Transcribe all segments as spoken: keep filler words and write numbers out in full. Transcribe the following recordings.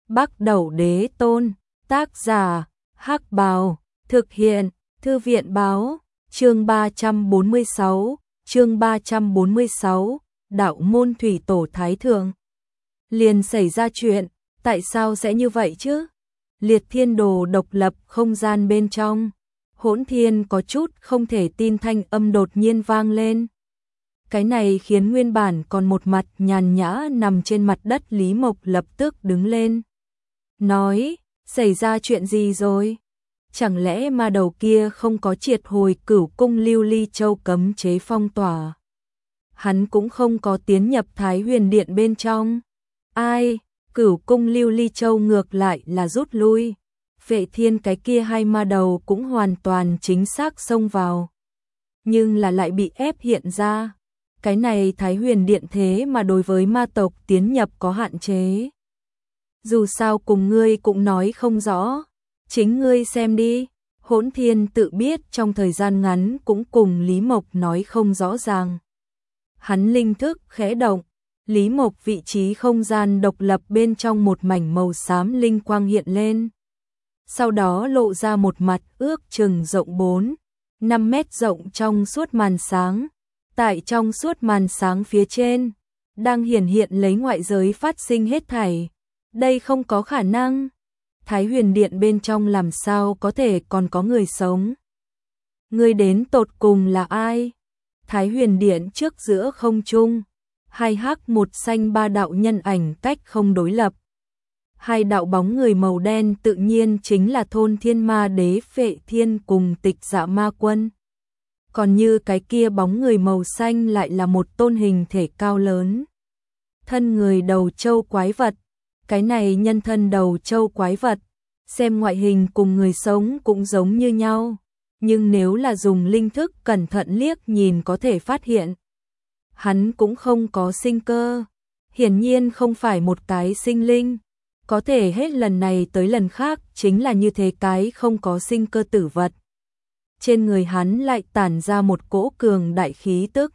Bắc Đẩu Đế Tôn, tác giả, Hắc Bào, thực hiện, Thư viện báo, chương ba trăm bốn mươi sáu, chương ba trăm bốn mươi sáu, đạo môn thủy tổ thái thượng. Liền xảy ra chuyện, tại sao sẽ như vậy chứ? Liệt thiên đồ độc lập không gian bên trong, Hỗn Thiên có chút không thể tin thanh âm đột nhiên vang lên. Cái này khiến nguyên bản còn một mặt nhàn nhã nằm trên mặt đất Lý Mộc lập tức đứng lên. Nói, xảy ra chuyện gì rồi? Chẳng lẽ ma đầu kia không có triệt hồi Cửu cung Lưu Ly Châu cấm chế phong tỏa? Hắn cũng không có tiến nhập Thái Huyền Điện bên trong. Ai, Cửu cung Lưu Ly Châu ngược lại là rút lui. Vệ Thiên cái kia hai ma đầu cũng hoàn toàn chính xác xông vào. Nhưng là lại bị ép hiện ra. Cái này Thái Huyền Điện thế mà đối với ma tộc tiến nhập có hạn chế. Dù sao cùng ngươi cũng nói không rõ. Chính ngươi xem đi. Hỗn Thiên tự biết trong thời gian ngắn cũng cùng Lý Mộc nói không rõ ràng. Hắn linh thức khẽ động. Lý Mộc vị trí không gian độc lập bên trong một mảnh màu xám linh quang hiện lên. Sau đó lộ ra một mặt ước chừng rộng bốn, năm mét rộng trong suốt màn sáng. Tại trong suốt màn sáng phía trên, đang hiển hiện lấy ngoại giới phát sinh hết thảy. Đây không có khả năng. Thái Huyền Điện bên trong làm sao có thể còn có người sống? Người đến tột cùng là ai? Thái Huyền Điện trước giữa không trung, hai hắc một xanh ba đạo nhân ảnh cách không đối lập. Hai đạo bóng người màu đen tự nhiên chính là Thôn Thiên Ma Đế Vệ Thiên cùng Tịch Dạ Ma Quân. Còn như cái kia bóng người màu xanh lại là một tôn hình thể cao lớn. Thân người đầu trâu quái vật. Cái này nhân thân đầu trâu quái vật, xem ngoại hình cùng người sống cũng giống như nhau. Nhưng nếu là dùng linh thức cẩn thận liếc nhìn có thể phát hiện. Hắn cũng không có sinh cơ. Hiển nhiên không phải một cái sinh linh. Có thể hết lần này tới lần khác chính là như thế cái không có sinh cơ tử vật. Trên người hắn lại tản ra một cỗ cường đại khí tức.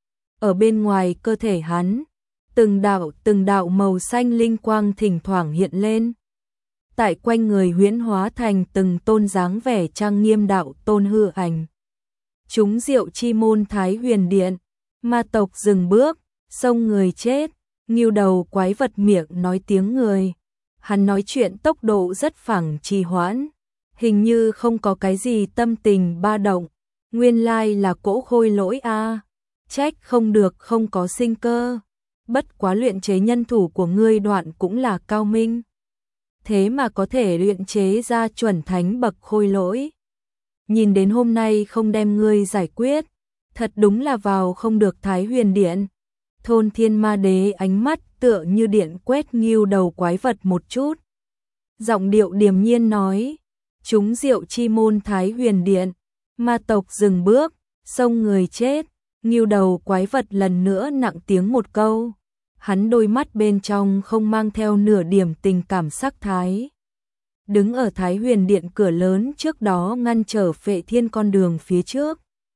Ở bên ngoài cơ thể hắn, từng đạo từng đạo màu xanh linh quang thỉnh thoảng hiện lên. Tại quanh người huyễn hóa thành từng tôn dáng vẻ trang nghiêm đạo tôn hư ảnh. Chúng diệu chi môn Thái Huyền Điện, ma tộc dừng bước, xông người chết, ngưu đầu quái vật miệng nói tiếng người. Hắn nói chuyện tốc độ rất phẳng trì hoãn, hình như không có cái gì tâm tình ba động. Nguyên lai là cỗ khôi lỗi a, trách không được không có sinh cơ. Bất quá luyện chế nhân thủ của ngươi đoạn cũng là cao minh. Thế mà có thể luyện chế ra chuẩn thánh bậc khôi lỗi. Nhìn đến hôm nay không đem ngươi giải quyết, thật đúng là vào không được Thái Huyền Điện. Thôn Thiên Ma Đế ánh mắt tựa như điện quét ngưu đầu quái vật một chút. Giọng điệu điềm nhiên nói, chúng diệu chi môn Thái Huyền Điện, ma tộc dừng bước, xông người chết. Ngưu đầu quái vật lần nữa nặng tiếng một câu. Hắn đôi mắt bên trong không mang theo nửa điểm tình cảm sắc thái. Đứng ở Thái Huyền Điện cửa lớn trước đó ngăn trở Vệ Thiên con đường phía trước.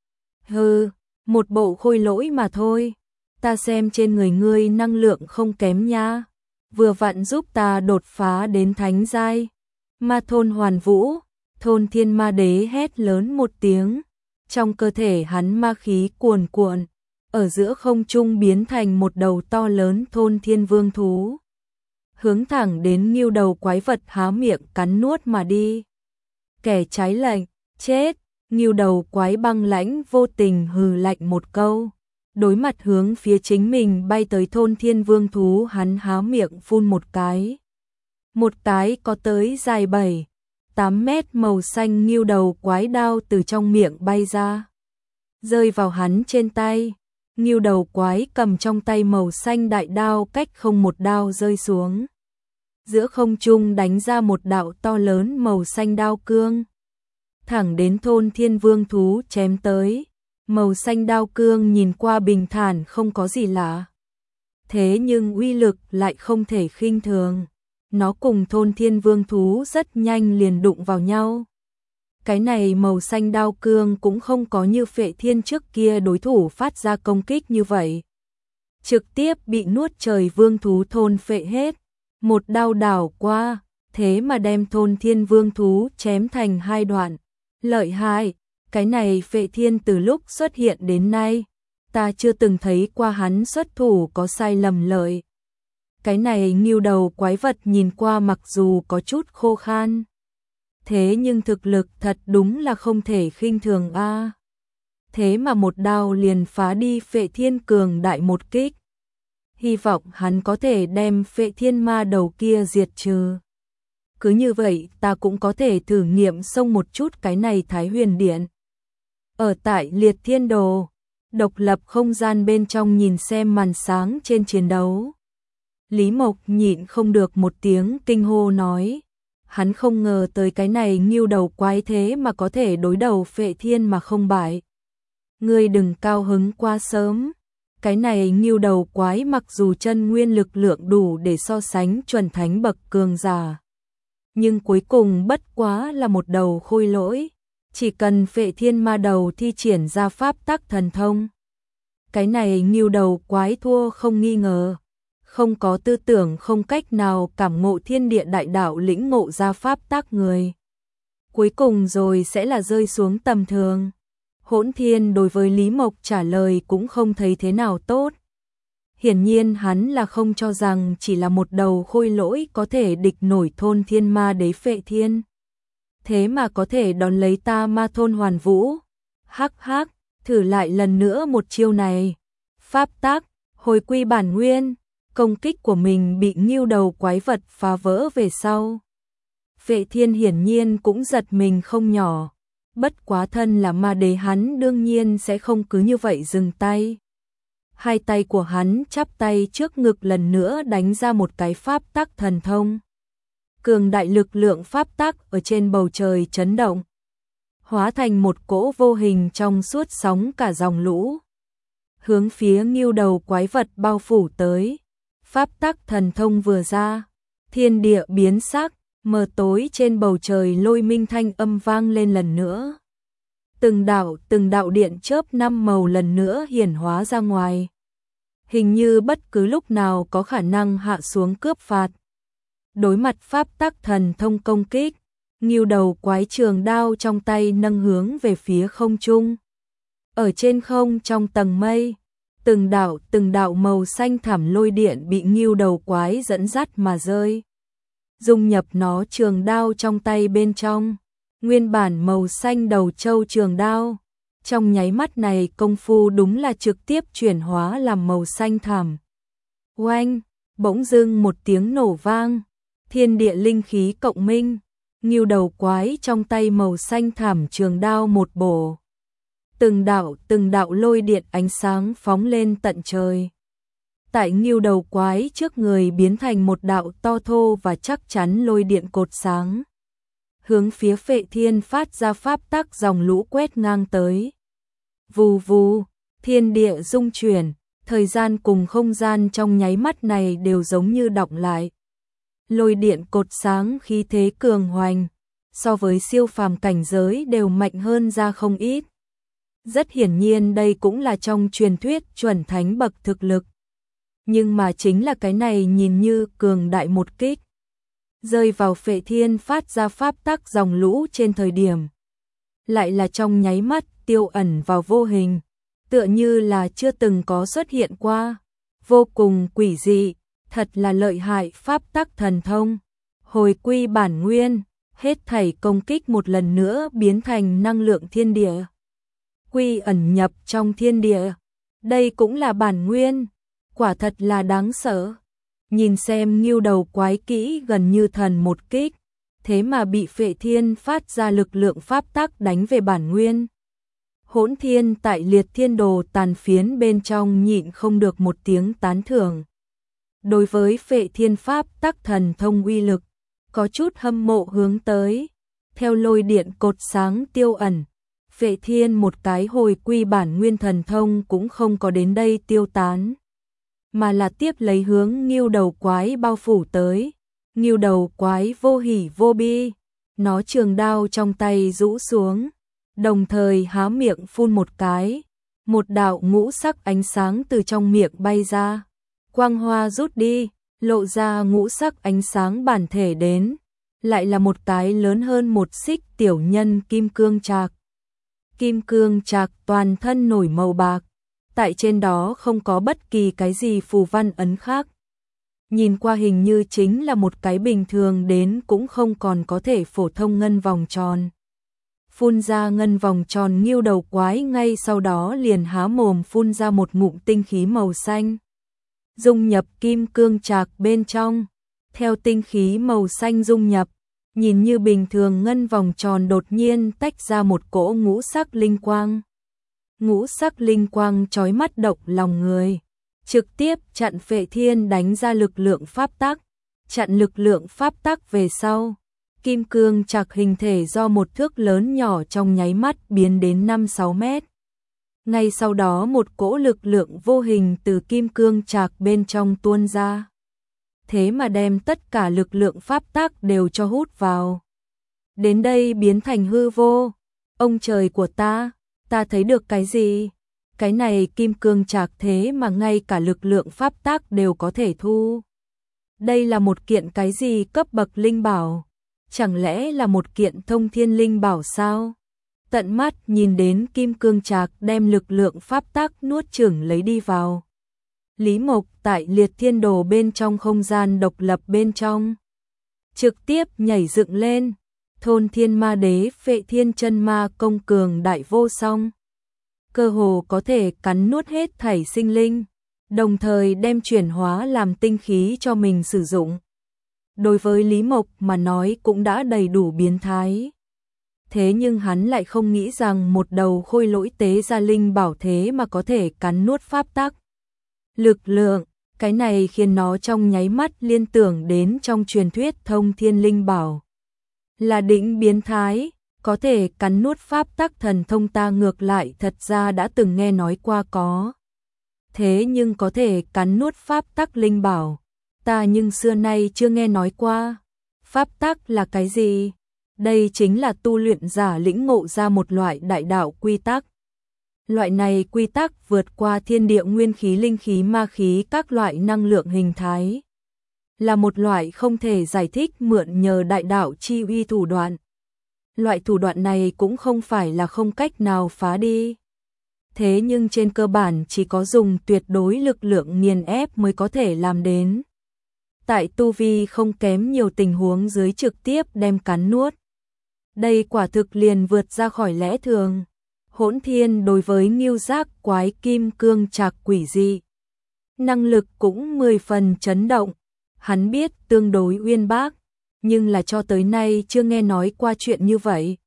Hừ, một bộ khôi lỗi mà thôi. Ta xem trên người ngươi năng lượng không kém nha. Vừa vặn giúp ta đột phá đến thánh giai. Ma thôn hoàn vũ, Thôn Thiên Ma Đế hét lớn một tiếng. Trong cơ thể hắn ma khí cuồn cuộn, ở giữa không trung biến thành một đầu to lớn thôn thiên vương thú. Hướng thẳng đến ngưu đầu quái vật há miệng cắn nuốt mà đi. Kẻ trái lệnh, chết, ngưu đầu quái băng lãnh vô tình hừ lạnh một câu. Đối mặt hướng phía chính mình bay tới thôn thiên vương thú hắn há miệng phun một cái. Một cái có tới dài bảy, tám mét màu xanh ngưu đầu quái đao từ trong miệng bay ra. Rơi vào hắn trên tay. Ngưu đầu quái cầm trong tay màu xanh đại đao cách không một đao rơi xuống. Giữa không trung đánh ra một đạo to lớn màu xanh đao cương. Thẳng đến thôn thiên vương thú chém tới. Màu xanh đao cương nhìn qua bình thản không có gì lạ. Thế nhưng uy lực lại không thể khinh thường. Nó cùng thôn thiên vương thú rất nhanh liền đụng vào nhau. Cái này màu xanh đao cương cũng không có như Vệ Thiên trước kia đối thủ phát ra công kích như vậy. Trực tiếp bị nuốt trời vương thú thôn phệ hết. một đao đảo qua, thế mà đem thôn thiên vương thú chém thành hai đoạn. Lợi hại, cái này Phệ Thiên từ lúc xuất hiện đến nay, ta chưa từng thấy qua hắn xuất thủ có sai lầm lợi. Cái này ngưu đầu quái vật nhìn qua mặc dù có chút khô khan, thế nhưng thực lực thật đúng là không thể khinh thường a. Thế mà một đao liền phá đi Phệ Thiên cường đại một kích. Hy vọng hắn có thể đem Phệ Thiên ma đầu kia diệt trừ. Cứ như vậy ta cũng có thể thử nghiệm xông một chút cái này Thái Huyền Điện. Ở tại Liệt Thiên Đồ, độc lập không gian bên trong nhìn xem màn sáng trên chiến đấu. Lý Mộc nhịn không được một tiếng kinh hô nói. Hắn không ngờ tới cái này ngưu đầu quái thế mà có thể đối đầu Phệ Thiên mà không bại. Ngươi đừng cao hứng quá sớm. Cái này ngưu đầu quái mặc dù chân nguyên lực lượng đủ để so sánh chuẩn thánh bậc cường giả, nhưng cuối cùng bất quá là một đầu khôi lỗi. Chỉ cần Phệ Thiên ma đầu thi triển ra pháp tắc thần thông, cái này ngưu đầu quái thua không nghi ngờ. Không có tư tưởng, không cách nào cảm ngộ thiên địa đại đạo, lĩnh ngộ ra pháp tắc người, cuối cùng rồi sẽ là rơi xuống tầm thường. Hỗn Thiên đối với Lý Mộc trả lời cũng không thấy thế nào tốt. Hiển nhiên hắn là không cho rằng chỉ là một đầu khôi lỗi có thể địch nổi thôn thiên ma đế Phệ Thiên. Thế mà có thể đón lấy ta ma thôn Hoàn Vũ. Hắc hắc, thử lại lần nữa một chiêu này. Pháp tắc, hồi quy bản nguyên, công kích của mình bị ngưu đầu quái vật phá vỡ về sau. Phệ Thiên hiển nhiên cũng giật mình không nhỏ. Bất quá thân là ma đế hắn đương nhiên sẽ không cứ như vậy dừng tay. Hai tay của hắn chắp tay trước ngực lần nữa đánh ra một cái pháp tắc thần thông. Cường đại lực lượng pháp tắc ở trên bầu trời chấn động, hóa thành một cỗ vô hình trong suốt sóng cả dòng lũ, hướng phía ngưu đầu quái vật bao phủ tới. Pháp tắc thần thông vừa ra, thiên địa biến sắc, mờ tối trên bầu trời lôi minh thanh âm vang lên lần nữa. Từng đạo, từng đạo điện chớp năm màu lần nữa hiển hóa ra ngoài. Hình như bất cứ lúc nào có khả năng hạ xuống cướp phạt. Đối mặt pháp tắc thần thông công kích, ngưu đầu quái trường đao trong tay nâng hướng về phía không trung. Ở trên không trong tầng mây, từng đạo từng đạo màu xanh thẳm lôi điện bị ngưu đầu quái dẫn dắt mà rơi, dung nhập nó trường đao trong tay bên trong. Nguyên bản màu xanh đầu châu trường đao, trong nháy mắt này công phu đúng là trực tiếp chuyển hóa làm màu xanh thẳm. Oanh, bỗng dưng một tiếng nổ vang, thiên địa linh khí cộng minh, ngưu đầu quái trong tay màu xanh thẳm trường đao một bổ. Từng đạo từng đạo lôi điện ánh sáng phóng lên tận trời. Tại ngưu đầu quái trước người biến thành một đạo to thô và chắc chắn lôi điện cột sáng, hướng phía Phệ Thiên phát ra pháp tắc dòng lũ quét ngang tới. Vù vù, thiên địa rung chuyển, thời gian cùng không gian trong nháy mắt này đều giống như đọng lại. Lôi điện cột sáng khí thế cường hoành, so với siêu phàm cảnh giới đều mạnh hơn ra không ít. Rất hiển nhiên đây cũng là trong truyền thuyết chuẩn thánh bậc thực lực. Nhưng mà chính là cái này nhìn như cường đại một kích, rơi vào Phệ Thiên phát ra pháp tắc dòng lũ trên thời điểm, lại là trong nháy mắt tiêu ẩn vào vô hình, tựa như là chưa từng có xuất hiện qua. Vô cùng quỷ dị, thật là lợi hại pháp tắc thần thông. Hồi quy bản nguyên, hết thảy công kích một lần nữa biến thành năng lượng thiên địa, quy ẩn nhập trong thiên địa. Đây cũng là bản nguyên, quả thật là đáng sợ. Nhìn xem ngưu đầu quái kỹ gần như thần một kích, thế mà bị Phệ Thiên phát ra lực lượng pháp tắc đánh về bản nguyên. Hỗn Thiên tại Liệt Thiên Đồ tàn phiến bên trong nhịn không được một tiếng tán thưởng. Đối với Phệ Thiên pháp tắc thần thông uy lực, có chút hâm mộ hướng tới. Theo lôi điện cột sáng tiêu ẩn, Phệ Thiên một cái hồi quy bản nguyên thần thông cũng không có đến đây tiêu tán, mà là tiếp lấy hướng ngưu đầu quái bao phủ tới. Ngưu đầu quái vô hỉ vô bi, nó trường đao trong tay rũ xuống, đồng thời há miệng phun một cái, một đạo ngũ sắc ánh sáng từ trong miệng bay ra, quang hoa rút đi, lộ ra ngũ sắc ánh sáng bản thể đến, lại là một cái lớn hơn một xích tiểu nhân kim cương trạc. Kim cương trạc toàn thân nổi màu bạc, tại trên đó không có bất kỳ cái gì phù văn ấn khác. Nhìn qua hình như chính là một cái bình thường đến cũng không còn có thể phổ thông ngân vòng tròn. Phun ra ngân vòng tròn nghiêu đầu quái ngay sau đó liền há mồm phun ra một ngụm tinh khí màu xanh. Dung nhập kim cương trạc bên trong, theo tinh khí màu xanh dung nhập, nhìn như bình thường ngân vòng tròn đột nhiên tách ra một cỗ ngũ sắc linh quang. Ngũ sắc linh quang chói mắt động lòng người, trực tiếp chặn Phệ Thiên đánh ra lực lượng pháp tắc, chặn lực lượng pháp tắc về sau. Kim cương trạc hình thể do một thước lớn nhỏ trong nháy mắt biến đến năm sáu mét. Ngay sau đó một cỗ lực lượng vô hình từ kim cương trạc bên trong tuôn ra. Thế mà đem tất cả lực lượng pháp tắc đều cho hút vào. Đến đây biến thành hư vô. Ông trời của ta, ta thấy được cái gì? Cái này kim cương trạc thế mà ngay cả lực lượng pháp tắc đều có thể thu. Đây là một kiện cái gì cấp bậc linh bảo? Chẳng lẽ là một kiện thông thiên linh bảo sao? Tận mắt nhìn đến kim cương trạc đem lực lượng pháp tắc nuốt chửng lấy đi vào. Lý Mộc tại liệt thiên đồ bên trong không gian độc lập bên trong. Trực tiếp nhảy dựng lên. Thôn thiên ma đế Phệ Thiên chân ma công cường đại vô song. Cơ hồ có thể cắn nuốt hết thảy sinh linh. Đồng thời đem chuyển hóa làm tinh khí cho mình sử dụng. Đối với Lý Mộc mà nói cũng đã đầy đủ biến thái. Thế nhưng hắn lại không nghĩ rằng một đầu khôi lỗi tế gia linh bảo thế mà có thể cắn nuốt pháp tắc. Lực lượng, cái này khiến nó trong nháy mắt liên tưởng đến trong truyền thuyết thông thiên linh bảo. Là đỉnh biến thái, có thể cắn nuốt pháp tắc thần thông ta ngược lại thật ra đã từng nghe nói qua có. Thế nhưng có thể cắn nuốt pháp tắc linh bảo, ta nhưng xưa nay chưa nghe nói qua. Pháp tắc là cái gì? Đây chính là tu luyện giả lĩnh ngộ ra một loại đại đạo quy tắc. Loại này quy tắc vượt qua thiên địa nguyên khí, linh khí, ma khí các loại năng lượng hình thái. Là một loại không thể giải thích mượn nhờ đại đạo chi uy thủ đoạn. Loại thủ đoạn này cũng không phải là không cách nào phá đi. Thế nhưng trên cơ bản chỉ có dùng tuyệt đối lực lượng nghiền ép mới có thể làm đến. Tại tu vi không kém nhiều tình huống dưới trực tiếp đem cắn nuốt. Đây quả thực liền vượt ra khỏi lẽ thường. Hỗn Thiên đối với ngưu giác quái kim cương trạc quỷ dị. Năng lực cũng mười phần chấn động. Hắn biết tương đối uyên bác, nhưng là cho tới nay chưa nghe nói qua chuyện như vậy.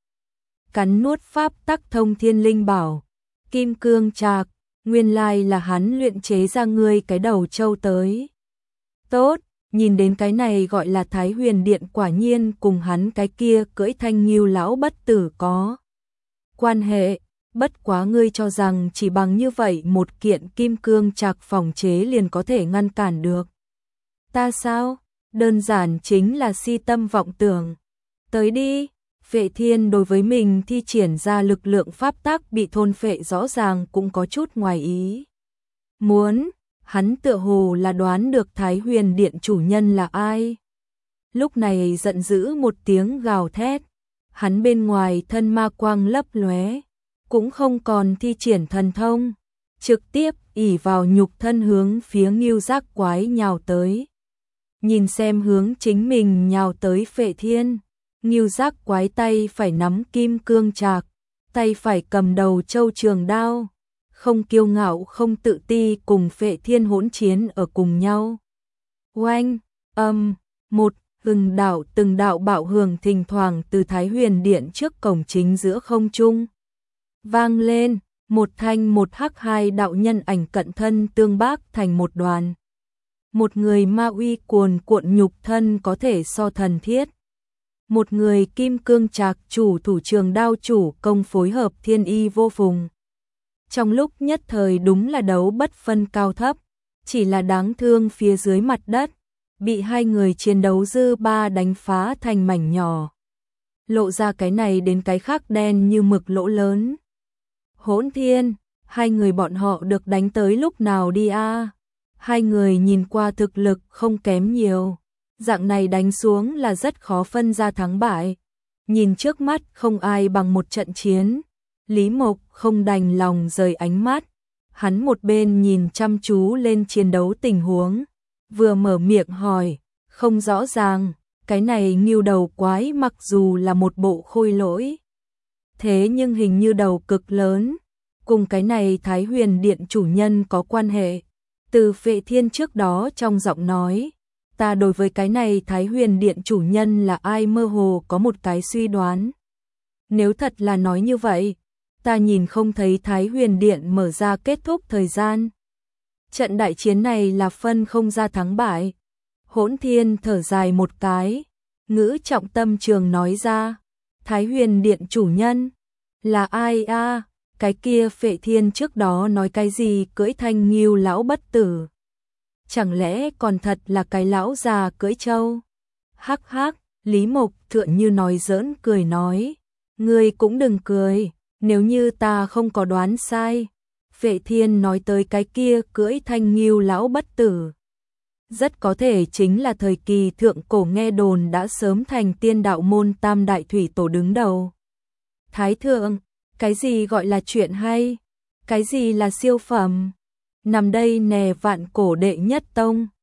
Cắn nuốt pháp tắc thông thiên linh bảo. Kim cương trạc, nguyên lai là hắn luyện chế ra ngươi cái đầu trâu tới. Tốt, nhìn đến cái này gọi là Thái Huyền Điện quả nhiên cùng hắn cái kia cưỡi thanh ngưu lão bất tử có quan hệ. Bất quá ngươi cho rằng chỉ bằng như vậy một kiện kim cương trạc phòng chế liền có thể ngăn cản được. Ta sao? Đơn giản chính là si tâm vọng tưởng. Tới đi. Phệ Thiên đối với mình thi triển ra lực lượng pháp tắc bị thôn phệ rõ ràng cũng có chút ngoài ý. Muốn, hắn tựa hồ là đoán được Thái Huyền Điện chủ nhân là ai. Lúc này giận dữ một tiếng gào thét. Hắn bên ngoài thân ma quang lấp lóe, cũng không còn thi triển thần thông, trực tiếp ỷ vào nhục thân hướng phía ngưu giác quái nhào tới. Nhìn xem hướng chính mình nhào tới Phệ Thiên, ngưu giác quái tay phải nắm kim cương trạc, tay phải cầm đầu châu trường đao, không kiêu ngạo không tự ti cùng Phệ Thiên hỗn chiến ở cùng nhau. Oanh, âm, một, từng đạo từng đạo bạo hưởng thỉnh thoảng từ Thái Huyền Điện trước cổng chính giữa không trung vang lên, một thanh một hắc hai đạo nhân ảnh cận thân tương bác thành một đoàn. Một người ma uy cuồn cuộn nhục thân có thể so thần thiết. Một người kim cương trạc chủ thủ trường đao chủ công phối hợp thiên y vô phùng. Trong lúc nhất thời đúng là đấu bất phân cao thấp, chỉ là đáng thương phía dưới mặt đất, bị hai người chiến đấu dư ba đánh phá thành mảnh nhỏ. Lộ ra cái này đến cái khác đen như mực lỗ lớn. Hỗn Thiên, hai người bọn họ được đánh tới lúc nào đi a? Hai người nhìn qua thực lực không kém nhiều, dạng này đánh xuống là rất khó phân ra thắng bại. Nhìn trước mắt không ai bằng một trận chiến, Lý Mộc không đành lòng rời ánh mắt. Hắn một bên nhìn chăm chú lên chiến đấu tình huống, vừa mở miệng hỏi, không rõ ràng, cái này ngưu đầu quái mặc dù là một bộ khôi lỗi, thế nhưng hình như đầu cực lớn, cùng cái này Thái Huyền Điện chủ nhân có quan hệ. Từ Phệ Thiên trước đó trong giọng nói, ta đối với cái này Thái Huyền Điện chủ nhân là ai mơ hồ có một cái suy đoán. Nếu thật là nói như vậy, ta nhìn không thấy Thái Huyền Điện mở ra kết thúc thời gian. Trận đại chiến này là phân không ra thắng bại. Hỗn Thiên thở dài một cái, ngữ trọng tâm trường nói ra, Thái Huyền Điện chủ nhân là ai a? À? Cái kia Phệ Thiên trước đó nói cái gì cưỡi thanh nghiêu lão bất tử? Chẳng lẽ còn thật là cái lão già cưỡi trâu? Hắc hắc, Lý Mộc tựa như nói giỡn cười nói, ngươi cũng đừng cười, nếu như ta không có đoán sai, Phệ Thiên nói tới cái kia cưỡi thanh nghiêu lão bất tử, rất có thể chính là thời kỳ thượng cổ nghe đồn đã sớm thành tiên đạo môn tam đại thủy tổ đứng đầu. Thái thượng, cái gì gọi là chuyện hay? Cái gì là siêu phẩm? Nằm đây nè vạn cổ đệ nhất tông.